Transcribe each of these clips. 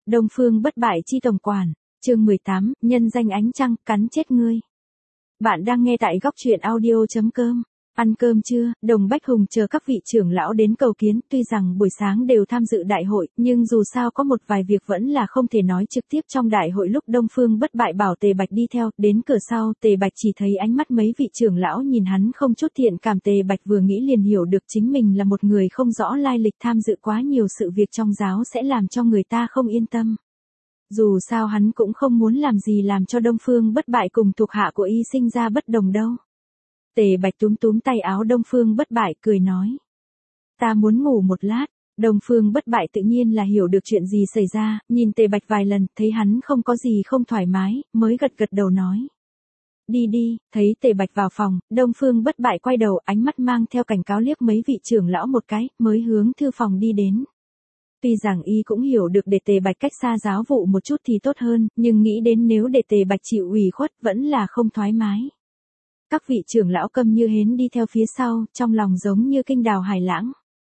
Đông Phương bất bại chi tổng quản, chương 18, nhân danh ánh trăng, cắn chết ngươi. Bạn đang nghe tại góc truyện audio.com. Ăn cơm chưa? Đồng Bách Hùng chờ các vị trưởng lão đến cầu kiến, tuy rằng buổi sáng đều tham dự đại hội, nhưng dù sao có một vài việc vẫn là không thể nói trực tiếp trong đại hội. Lúc Đông Phương bất bại bảo Tề Bạch đi theo, đến cửa sau, Tề Bạch chỉ thấy ánh mắt mấy vị trưởng lão nhìn hắn không chút thiện cảm. Tề Bạch vừa nghĩ liền hiểu được chính mình là một người không rõ lai lịch, tham dự quá nhiều sự việc trong giáo sẽ làm cho người ta không yên tâm. Dù sao hắn cũng không muốn làm gì làm cho Đông Phương bất bại cùng thuộc hạ của y sinh ra bất đồng đâu. Tề Bạch túm túm tay áo Đông Phương bất bại cười nói. Ta muốn ngủ một lát. Đông Phương bất bại tự nhiên là hiểu được chuyện gì xảy ra, nhìn Tề Bạch vài lần, thấy hắn không có gì không thoải mái, mới gật gật đầu nói. Đi đi, thấy Tề Bạch vào phòng, Đông Phương bất bại quay đầu, ánh mắt mang theo cảnh cáo liếc mấy vị trưởng lão một cái, mới hướng thư phòng đi đến. Tuy rằng y cũng hiểu được để Tề Bạch cách xa giáo vụ một chút thì tốt hơn, nhưng nghĩ đến nếu để Tề Bạch chịu ủy khuất vẫn là không thoải mái. Các vị trưởng lão câm như hến đi theo phía sau, trong lòng giống như kinh đào hải lãng.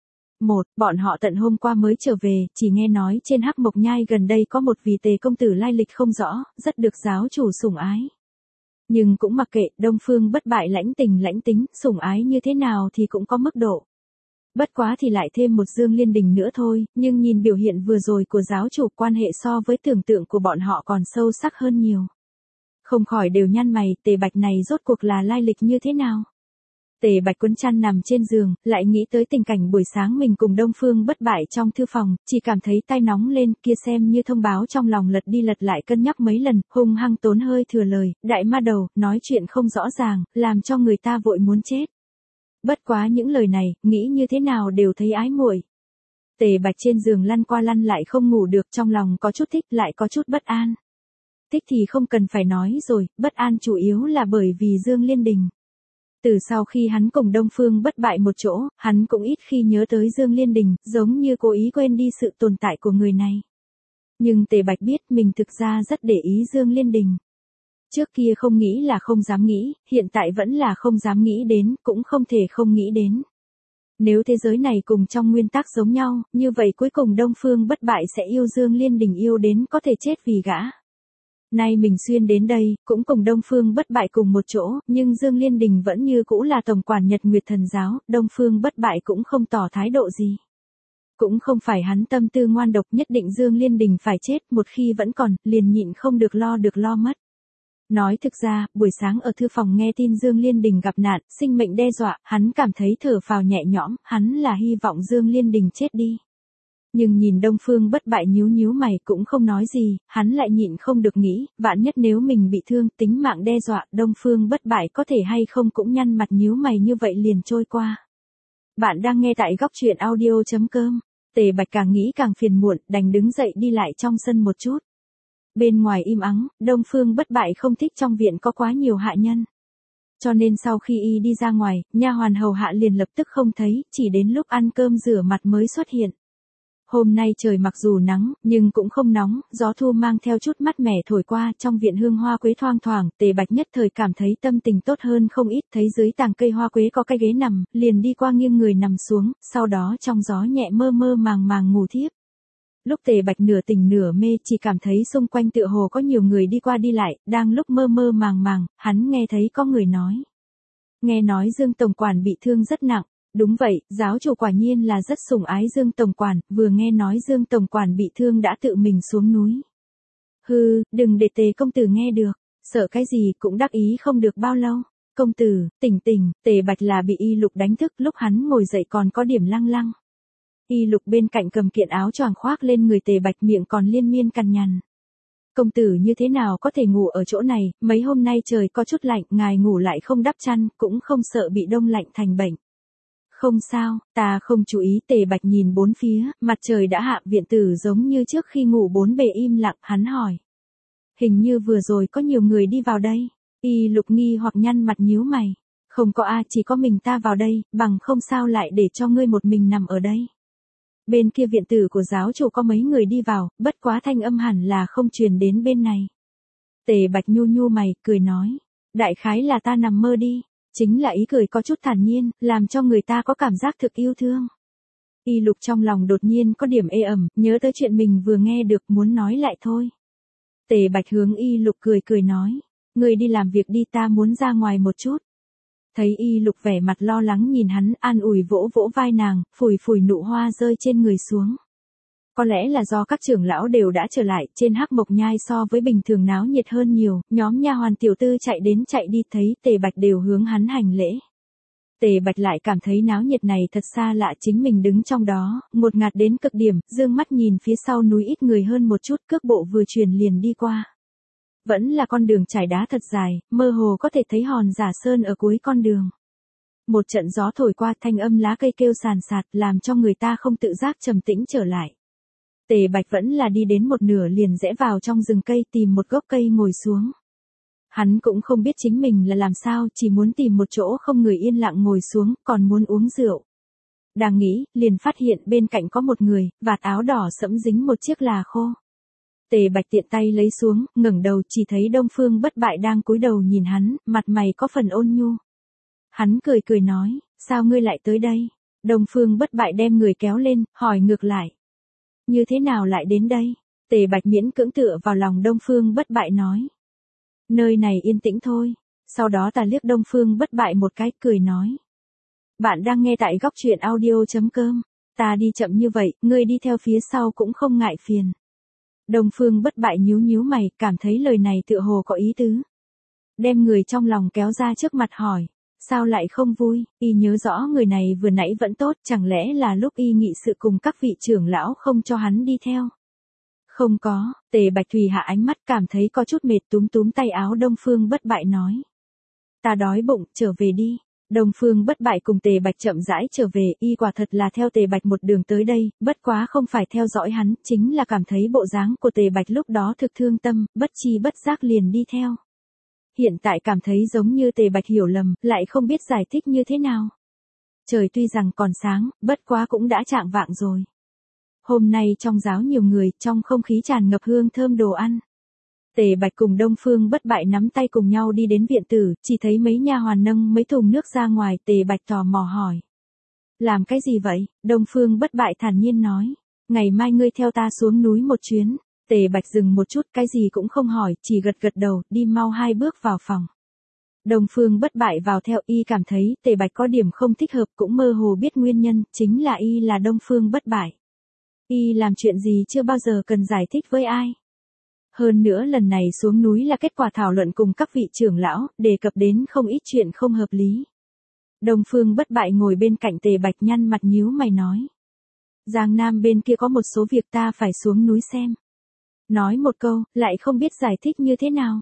Bọn họ tận hôm qua mới trở về, chỉ nghe nói trên Hắc Mộc Nhai gần đây có một vị Tề công tử lai lịch không rõ, rất được giáo chủ sủng ái. Nhưng cũng mặc kệ, Đông Phương bất bại lãnh tình lãnh tính, sủng ái như thế nào thì cũng có mức độ. Bất quá thì lại thêm một Dương Liên Đình nữa thôi, nhưng nhìn biểu hiện vừa rồi của giáo chủ, quan hệ so với tưởng tượng của bọn họ còn sâu sắc hơn nhiều. Không khỏi đều nhăn mày, Tề Bạch này rốt cuộc là lai lịch như thế nào? Tề Bạch quấn chăn nằm trên giường, lại nghĩ tới tình cảnh buổi sáng mình cùng Đông Phương bất bại trong thư phòng, chỉ cảm thấy tai nóng lên, kia xem như thông báo trong lòng lật đi lật lại cân nhắc mấy lần, hung hăng tốn hơi thừa lời, đại ma đầu, nói chuyện không rõ ràng, làm cho người ta vội muốn chết. Bất quá những lời này, nghĩ như thế nào đều thấy ái muội. Tề Bạch trên giường lăn qua lăn lại không ngủ được, trong lòng có chút thích lại có chút bất an. Thích thì không cần phải nói rồi, bất an chủ yếu là bởi vì Dương Liên Đình. Từ sau khi hắn cùng Đông Phương bất bại một chỗ, hắn cũng ít khi nhớ tới Dương Liên Đình, giống như cố ý quên đi sự tồn tại của người này. Nhưng Tề Bạch biết mình thực ra rất để ý Dương Liên Đình. Trước kia không nghĩ là không dám nghĩ, hiện tại vẫn là không dám nghĩ đến, cũng không thể không nghĩ đến. Nếu thế giới này cùng trong nguyên tắc giống nhau, như vậy cuối cùng Đông Phương bất bại sẽ yêu Dương Liên Đình yêu đến có thể chết vì gã. Nay mình xuyên đến đây, cũng cùng Đông Phương bất bại cùng một chỗ, nhưng Dương Liên Đình vẫn như cũ là tổng quản Nhật Nguyệt Thần Giáo, Đông Phương bất bại cũng không tỏ thái độ gì. Cũng không phải hắn tâm tư ngoan độc nhất định Dương Liên Đình phải chết, một khi vẫn còn, liền nhịn không được lo mất. Nói thực ra, buổi sáng ở thư phòng nghe tin Dương Liên Đình gặp nạn, sinh mệnh đe dọa, hắn cảm thấy thở phào nhẹ nhõm, hắn là hy vọng Dương Liên Đình chết đi. Nhưng nhìn Đông Phương bất bại nhíu mày cũng không nói gì, hắn lại nhịn không được nghĩ, vạn nhất nếu mình bị thương, tính mạng đe dọa, Đông Phương bất bại có thể hay không cũng nhăn mặt nhíu mày như vậy liền trôi qua. Bạn đang nghe tại góc truyện audio.com. Tề Bạch càng nghĩ càng phiền muộn, đành đứng dậy đi lại trong sân một chút. Bên ngoài im ắng, Đông Phương bất bại không thích trong viện có quá nhiều hạ nhân. Cho nên sau khi y đi ra ngoài, nha hoàn hầu hạ liền lập tức không thấy, chỉ đến lúc ăn cơm rửa mặt mới xuất hiện. Hôm nay trời mặc dù nắng, nhưng cũng không nóng, gió thu mang theo chút mát mẻ thổi qua, trong viện hương hoa quế thoang thoảng, Tề Bạch nhất thời cảm thấy tâm tình tốt hơn không ít, thấy dưới tàng cây hoa quế có cái ghế nằm, liền đi qua nghiêng người nằm xuống, sau đó trong gió nhẹ mơ màng ngủ thiếp. Lúc Tề Bạch nửa tỉnh nửa mê, chỉ cảm thấy xung quanh tựa hồ có nhiều người đi qua đi lại, đang lúc mơ màng, hắn nghe thấy có người nói. Nghe nói Dương tổng quản bị thương rất nặng. Đúng vậy, giáo chủ quả nhiên là rất sủng ái Dương tổng quản, vừa nghe nói Dương tổng quản bị thương đã tự mình xuống núi. Hừ, đừng để Tề công tử nghe được, sợ cái gì cũng đắc ý không được bao lâu. Công tử, tỉnh, Tề Bạch là bị Y Lục đánh thức, lúc hắn ngồi dậy còn có điểm lăng. Y Lục bên cạnh cầm kiện áo choàng khoác lên người Tề Bạch, miệng còn liên miên cằn nhằn. Công tử như thế nào có thể ngủ ở chỗ này, mấy hôm nay trời có chút lạnh, ngài ngủ lại không đắp chăn, cũng không sợ bị đông lạnh thành bệnh. Không sao, ta không chú ý. Tề Bạch nhìn bốn phía, mặt trời đã hạ, viện tử giống như trước khi ngủ bốn bề im lặng, hắn hỏi. Hình như vừa rồi có nhiều người đi vào đây. Y Lục nghi hoặc nhăn mặt nhíu mày. Không có chỉ có mình ta vào đây, bằng không sao lại để cho ngươi một mình nằm ở đây. Bên kia viện tử của giáo chủ có mấy người đi vào, bất quá thanh âm hẳn là không truyền đến bên này. Tề Bạch nhu mày, cười nói. Đại khái là ta nằm mơ đi. Chính là ý cười có chút thản nhiên, làm cho người ta có cảm giác thực yêu thương. Y Lục trong lòng đột nhiên có điểm ê ẩm, nhớ tới chuyện mình vừa nghe được muốn nói lại thôi. Tề Bạch hướng Y Lục cười cười nói, ngươi đi làm việc đi, ta muốn ra ngoài một chút. Thấy Y Lục vẻ mặt lo lắng nhìn hắn, an ủi vỗ vỗ vai nàng, phủi phủi nụ hoa rơi trên người xuống. Có lẽ là do các trưởng lão đều đã trở lại, trên Hắc Mộc Nhai so với bình thường náo nhiệt hơn nhiều, nhóm nha hoàn tiểu tư chạy đến chạy đi thấy Tề Bạch đều hướng hắn hành lễ. Tề Bạch lại cảm thấy náo nhiệt này thật xa lạ, chính mình đứng trong đó, ngột ngạt đến cực điểm, dương mắt nhìn phía sau núi ít người hơn một chút, cước bộ vừa truyền liền đi qua. Vẫn là con đường trải đá thật dài, mơ hồ có thể thấy hòn giả sơn ở cuối con đường. Một trận gió thổi qua, thanh âm lá cây kêu sàn sạt, làm cho người ta không tự giác trầm tĩnh trở lại. Tề Bạch vẫn là đi đến một nửa liền rẽ vào trong rừng cây, tìm một gốc cây ngồi xuống. Hắn cũng không biết chính mình là làm sao, chỉ muốn tìm một chỗ không người yên lặng ngồi xuống, còn muốn uống rượu. Đang nghĩ, liền phát hiện bên cạnh có một người, vạt áo đỏ sẫm dính một chiếc là khô. Tề Bạch tiện tay lấy xuống, ngẩng đầu chỉ thấy Đông Phương Bất Bại đang cúi đầu nhìn hắn, mặt mày có phần ôn nhu. Hắn cười cười nói, sao ngươi lại tới đây? Đông Phương Bất Bại đem người kéo lên, hỏi ngược lại. Như thế nào lại đến đây? Tề Bạch miễn cưỡng tựa vào lòng Đông Phương Bất Bại nói. Nơi này yên tĩnh thôi. Sau đó ta liếc Đông Phương Bất Bại một cái, cười nói. Bạn đang nghe tại góc truyện audio.com. Ta đi chậm như vậy, ngươi đi theo phía sau cũng không ngại phiền. Đông Phương Bất Bại nhíu nhíu mày, cảm thấy lời này tựa hồ có ý tứ. Đem người trong lòng kéo ra trước mặt hỏi. Sao lại không vui? Y nhớ rõ người này vừa nãy vẫn tốt, chẳng lẽ là lúc y nghị sự cùng các vị trưởng lão không cho hắn đi theo? Không có, Tề Bạch Thùy hạ ánh mắt cảm thấy có chút mệt, túm túm tay áo Đông Phương Bất Bại nói. Ta đói bụng, trở về đi. Đông Phương Bất Bại cùng Tề Bạch chậm rãi trở về, y quả thật là theo Tề Bạch một đường tới đây, bất quá không phải theo dõi hắn, chính là cảm thấy bộ dáng của Tề Bạch lúc đó thực thương tâm, bất chi bất giác liền đi theo. Hiện tại cảm thấy giống như Tề Bạch hiểu lầm, lại không biết giải thích như thế nào. Trời tuy rằng còn sáng, bất quá cũng đã chạng vạng rồi. Hôm nay trong giáo nhiều người, trong không khí tràn ngập hương thơm đồ ăn. Tề Bạch cùng Đông Phương Bất Bại nắm tay cùng nhau đi đến viện tử, chỉ thấy mấy nha hoàn nâng mấy thùng nước ra ngoài, Tề Bạch tò mò hỏi. Làm cái gì vậy? Đông Phương Bất Bại thản nhiên nói. Ngày mai ngươi theo ta xuống núi một chuyến. Tề Bạch dừng một chút, cái gì cũng không hỏi, chỉ gật gật đầu, đi mau 2 bước vào phòng. Đông Phương Bất Bại vào theo, y cảm thấy Tề Bạch có điểm không thích hợp, cũng mơ hồ biết nguyên nhân, chính là y là Đông Phương Bất Bại. Y làm chuyện gì chưa bao giờ cần giải thích với ai. Hơn nữa lần này xuống núi là kết quả thảo luận cùng các vị trưởng lão, đề cập đến không ít chuyện không hợp lý. Đông Phương Bất Bại ngồi bên cạnh Tề Bạch nhăn mặt nhíu mày nói. Giang Nam bên kia có một số việc ta phải xuống núi xem. Nói một câu, lại không biết giải thích như thế nào.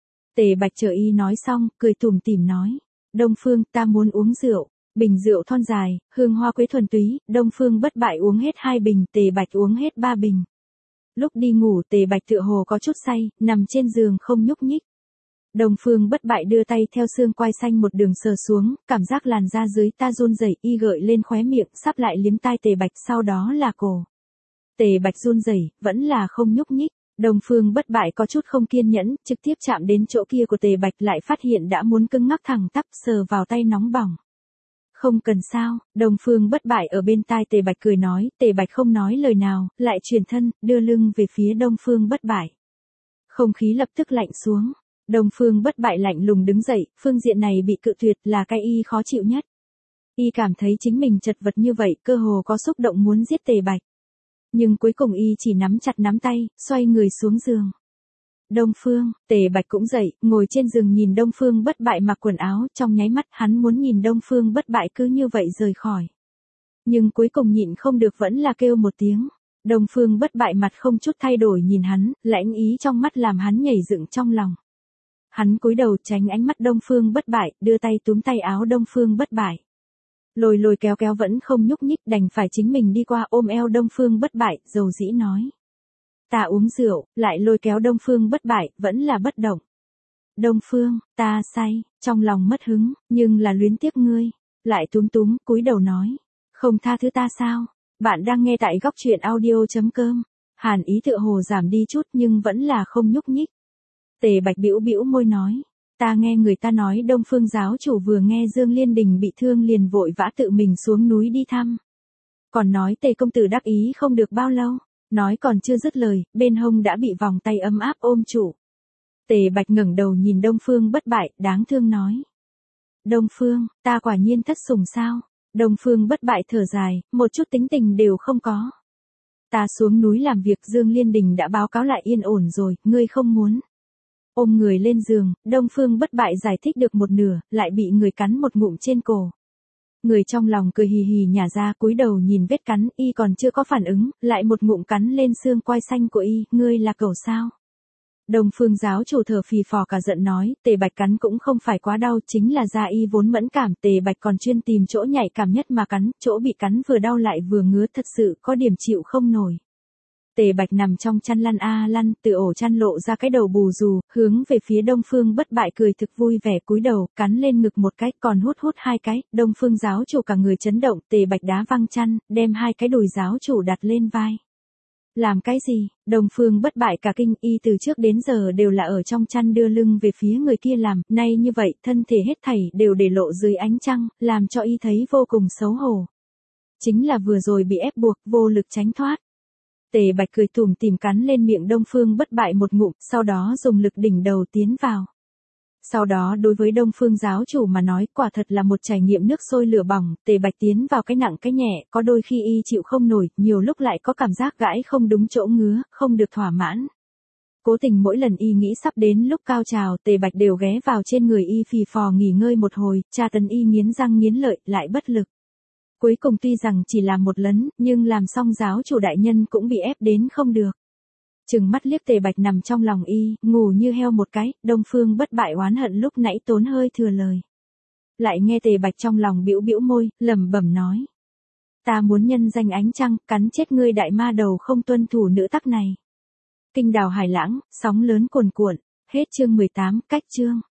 Tề Bạch chờ y nói xong, cười tủm tỉm nói. Đông Phương, ta muốn uống rượu. Bình rượu thon dài, hương hoa quế thuần túy, Đông Phương Bất Bại uống hết 2 bình, Tề Bạch uống hết 3 bình. Lúc đi ngủ Tề Bạch tựa hồ có chút say, nằm trên giường không nhúc nhích. Đông Phương Bất Bại đưa tay theo xương quai xanh một đường sờ xuống, cảm giác làn da dưới ta run rẩy, y gợi lên khóe miệng, sắp lại liếm tai Tề Bạch, sau đó là cổ. Tề Bạch run rẩy, vẫn là không nhúc nhích. Đông Phương Bất Bại có chút không kiên nhẫn, trực tiếp chạm đến chỗ kia của Tề Bạch, lại phát hiện đã muốn cứng ngắc thẳng tắp, sờ vào tay nóng bỏng. Không cần sao, Đông Phương Bất Bại ở bên tai Tề Bạch cười nói, Tề Bạch không nói lời nào, lại chuyển thân, đưa lưng về phía Đông Phương Bất Bại. Không khí lập tức lạnh xuống, Đông Phương Bất Bại lạnh lùng đứng dậy, phương diện này bị cự tuyệt là cái y khó chịu nhất. Y cảm thấy chính mình chật vật như vậy, cơ hồ có xúc động muốn giết Tề Bạch. Nhưng cuối cùng y chỉ nắm chặt nắm tay, xoay người xuống giường. Đông Phương, Tề Bạch cũng dậy, ngồi trên giường nhìn Đông Phương Bất Bại mặc quần áo, trong nháy mắt hắn muốn nhìn Đông Phương Bất Bại cứ như vậy rời khỏi. Nhưng cuối cùng nhịn không được vẫn là kêu một tiếng. Đông Phương Bất Bại mặt không chút thay đổi nhìn hắn, lãnh ý trong mắt làm hắn nhảy dựng trong lòng. Hắn cúi đầu tránh ánh mắt Đông Phương Bất Bại, đưa tay túm tay áo Đông Phương Bất Bại. Lôi lôi kéo kéo vẫn không nhúc nhích, đành phải chính mình đi qua ôm eo Đông Phương Bất Bại, dầu dĩ nói. Ta uống rượu, lại lôi kéo Đông Phương Bất Bại, vẫn là bất động. Đông Phương, ta say, trong lòng mất hứng, nhưng là luyến tiếc ngươi. Lại túm túm, cúi đầu nói. Không tha thứ ta sao? Bạn đang nghe tại góc truyện audio.com. Hàn ý tựa hồ giảm đi chút nhưng vẫn là không nhúc nhích. Tề Bạch bĩu bĩu môi nói. Ta nghe người ta nói Đông Phương giáo chủ vừa nghe Dương Liên Đình bị thương liền vội vã tự mình xuống núi đi thăm. Còn nói Tề công tử đắc ý không được bao lâu. Nói còn chưa dứt lời, bên hông đã bị vòng tay ấm áp ôm trụ. Tề Bạch ngẩng đầu nhìn Đông Phương Bất Bại, đáng thương nói. Đông Phương, ta quả nhiên thất sủng sao? Đông Phương Bất Bại thở dài, một chút tính tình đều không có. Ta xuống núi làm việc, Dương Liên Đình đã báo cáo lại yên ổn rồi, ngươi không muốn. Ôm người lên giường, Đông Phương Bất Bại giải thích được một nửa, lại bị người cắn một ngụm trên cổ. Người trong lòng cười hì hì nhả ra, cúi đầu nhìn vết cắn, y còn chưa có phản ứng, lại một ngụm cắn lên xương quai xanh của y, ngươi là cẩu sao? Đông Phương giáo chủ thở phì phò cả giận nói, Tề Bạch cắn cũng không phải quá đau, chính là da y vốn mẫn cảm, Tề Bạch còn chuyên tìm chỗ nhạy cảm nhất mà cắn, chỗ bị cắn vừa đau lại vừa ngứa, thật sự có điểm chịu không nổi. Tề Bạch nằm trong chăn lăn a lăn, từ ổ chăn lộ ra cái đầu bù rù, hướng về phía Đông Phương Bất Bại cười thực vui vẻ, cúi đầu, cắn lên ngực một cái, còn hút hút hai cái. Đông Phương giáo chủ cả người chấn động, Tề Bạch đá văng chăn, đem hai cái đùi giáo chủ đặt lên vai. Làm cái gì? Đông Phương Bất Bại cả kinh, y từ trước đến giờ đều là ở trong chăn đưa lưng về phía người kia làm, nay như vậy, thân thể hết thảy đều để lộ dưới ánh trăng, làm cho y thấy vô cùng xấu hổ. Chính là vừa rồi bị ép buộc, vô lực tránh thoát. Tề Bạch cười tủm tỉm cắn lên miệng Đông Phương Bất Bại một ngụm, sau đó dùng lực đỉnh đầu tiến vào. Sau đó đối với Đông Phương giáo chủ mà nói, quả thật là một trải nghiệm nước sôi lửa bỏng, Tề Bạch tiến vào cái nặng cái nhẹ, có đôi khi y chịu không nổi, nhiều lúc lại có cảm giác gãi không đúng chỗ ngứa, không được thỏa mãn. Cố tình mỗi lần y nghĩ sắp đến lúc cao trào, Tề Bạch đều ghé vào trên người y phì phò nghỉ ngơi một hồi, tra tấn y nghiến răng nghiến lợi, lại bất lực. Cuối cùng tuy rằng chỉ làm một lần, nhưng làm xong giáo chủ đại nhân cũng bị ép đến không được. Trừng mắt liếc Tề Bạch nằm trong lòng y, ngủ như heo một cái, Đông Phương Bất Bại oán hận lúc nãy tốn hơi thừa lời. Lại nghe Tề Bạch trong lòng bĩu bĩu môi, lẩm bẩm nói. Ta muốn nhân danh ánh trăng, cắn chết ngươi đại ma đầu không tuân thủ nữ tắc này. Kinh đào hải lãng, sóng lớn cuồn cuộn, hết chương 18, cách chương.